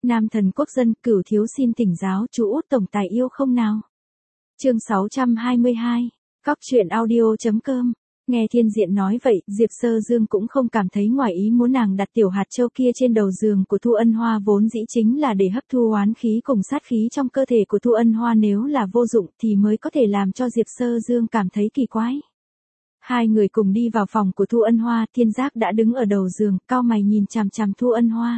Nam thần quốc dân, Cửu thiếu xin tỉnh giáo, chú út tổng tài yêu không nào? Chương 622. Cóc truyện audio.com. Nghe Thiên Diện nói vậy, Diệp Sơ Dương cũng không cảm thấy ngoài ý muốn nàng đặt tiểu hạt châu kia trên đầu giường của Thu Ân Hoa vốn dĩ chính là để hấp thu oán khí cùng sát khí trong cơ thể của Thu Ân Hoa, nếu là vô dụng thì mới có thể làm cho Diệp Sơ Dương cảm thấy kỳ quái. Hai người cùng đi vào phòng của Thu Ân Hoa, Thiên Giác đã đứng ở đầu giường, cau mày nhìn chằm chằm Thu Ân Hoa.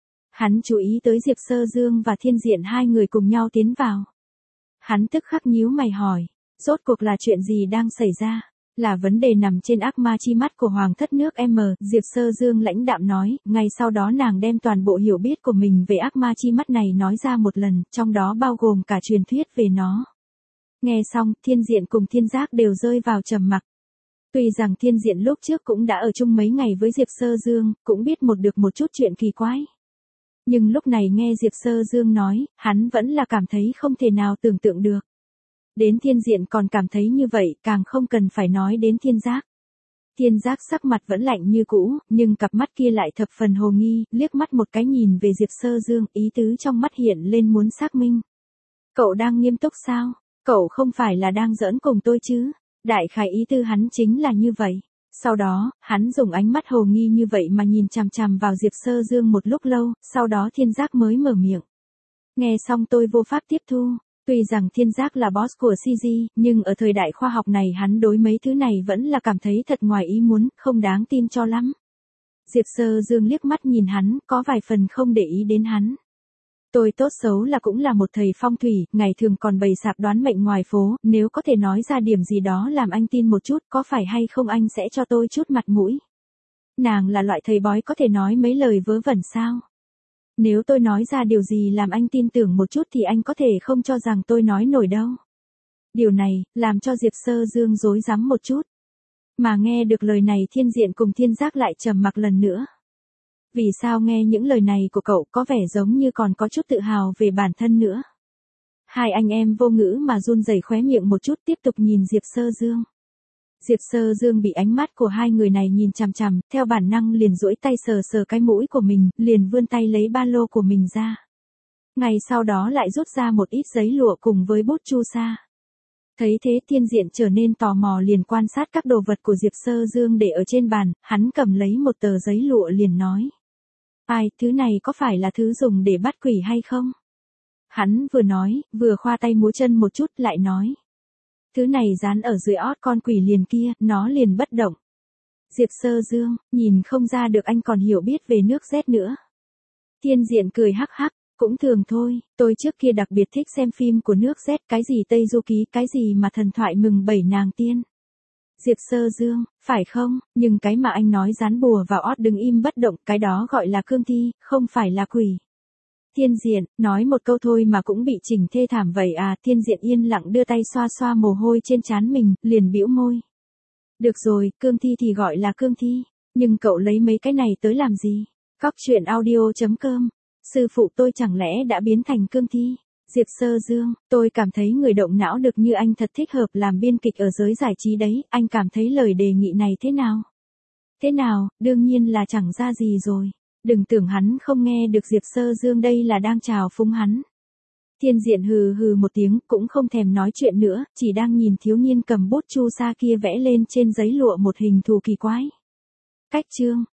Hắn chú ý tới Diệp Sơ Dương và Thiên Diện hai người cùng nhau tiến vào. Hắn tức khắc nhíu mày hỏi, rốt cuộc là chuyện gì đang xảy ra? Là vấn đề nằm trên ác ma chi mắt của Hoàng thất nước M, Diệp Sơ Dương lãnh đạm nói, ngay sau đó nàng đem toàn bộ hiểu biết của mình về ác ma chi mắt này nói ra một lần, trong đó bao gồm cả truyền thuyết về nó. Nghe xong, Thiên Diện cùng Thiên Giác đều rơi vào trầm mặc. Tuy rằng Thiên Diện lúc trước cũng đã ở chung mấy ngày với Diệp Sơ Dương, cũng biết được một chút chuyện kỳ quái. Nhưng lúc này nghe Diệp Sơ Dương nói, hắn vẫn là cảm thấy không thể nào tưởng tượng được. Đến Thiên Diện còn cảm thấy như vậy, càng không cần phải nói đến Thiên Giác. Thiên Giác sắc mặt vẫn lạnh như cũ, nhưng cặp mắt kia lại thập phần hồ nghi, liếc mắt một cái nhìn về Diệp Sơ Dương, ý tứ trong mắt hiện lên muốn xác minh. Cậu đang nghiêm túc sao? Cậu không phải là đang giỡn cùng tôi chứ? Đại khái ý tư hắn chính là như vậy. Sau đó, hắn dùng ánh mắt hồ nghi như vậy mà nhìn chằm chằm vào Diệp Sơ Dương một lúc lâu, sau đó Thiên Giác mới mở miệng. Nghe xong tôi vô pháp tiếp thu. Tuy rằng Thiên Giác là boss của CG, nhưng ở thời đại khoa học này hắn đối mấy thứ này vẫn là cảm thấy thật ngoài ý muốn, không đáng tin cho lắm. Diệp Sơ Dương liếc mắt nhìn hắn, có vài phần không để ý đến hắn. Tôi tốt xấu là cũng là một thầy phong thủy, ngày thường còn bày sạp đoán mệnh ngoài phố, nếu có thể nói ra điểm gì đó làm anh tin một chút, có phải hay không anh sẽ cho tôi chút mặt mũi. Nàng là loại thầy bói có thể nói mấy lời vớ vẩn sao? Nếu tôi nói ra điều gì làm anh tin tưởng một chút thì anh có thể không cho rằng tôi nói nổi đâu. Điều này, làm cho Diệp Sơ Dương rối rắm một chút. Mà nghe được lời này Thiên Diện cùng Thiên Giác lại trầm mặc lần nữa. Vì sao nghe những lời này của cậu có vẻ giống như còn có chút tự hào về bản thân nữa. Hai anh em vô ngữ mà run rẩy khóe miệng một chút tiếp tục nhìn Diệp Sơ Dương. Diệp Sơ Dương bị ánh mắt của hai người này nhìn chằm chằm, theo bản năng liền duỗi tay sờ sờ cái mũi của mình, liền vươn tay lấy ba lô của mình ra. Ngày sau đó lại rút ra một ít giấy lụa cùng với bút chu sa. Thấy thế Thiên Diện trở nên tò mò liền quan sát các đồ vật của Diệp Sơ Dương để ở trên bàn, hắn cầm lấy một tờ giấy lụa liền nói. Ai, thứ này có phải là thứ dùng để bắt quỷ hay không? Hắn vừa nói, vừa khoa tay múa chân một chút lại nói. Thứ này dán ở dưới ót con quỷ liền kia, nó liền bất động. Diệp Sơ Dương, nhìn không ra được anh còn hiểu biết về nước Z nữa. Thiên Diện cười hắc hắc, cũng thường thôi, tôi trước kia đặc biệt thích xem phim của nước Z, cái gì Tây Du Ký, cái gì mà thần thoại mừng 7 nàng tiên. Diệp Sơ Dương, phải không, nhưng cái mà anh nói dán bùa vào ót đứng im bất động, cái đó gọi là cương thi, không phải là quỷ. Thiên Diện, nói một câu thôi mà cũng bị chỉnh thê thảm vậy à? Thiên Diện yên lặng đưa tay xoa xoa mồ hôi trên trán mình, liền bĩu môi. Được rồi, cương thi thì gọi là cương thi, nhưng cậu lấy mấy cái này tới làm gì? Cóc truyện audio.com. Sư phụ tôi chẳng lẽ đã biến thành cương thi? Diệp Sơ Dương, tôi cảm thấy người động não được như anh thật thích hợp làm biên kịch ở giới giải trí đấy, anh cảm thấy lời đề nghị này thế nào? Thế nào, đương nhiên là chẳng ra gì rồi. Đừng tưởng hắn không nghe được Diệp Sơ Dương đây là đang chào phúng hắn. Thiên Diện hừ hừ một tiếng, cũng không thèm nói chuyện nữa, chỉ đang nhìn thiếu niên cầm bút chu sa kia vẽ lên trên giấy lụa một hình thù kỳ quái. Cách chương.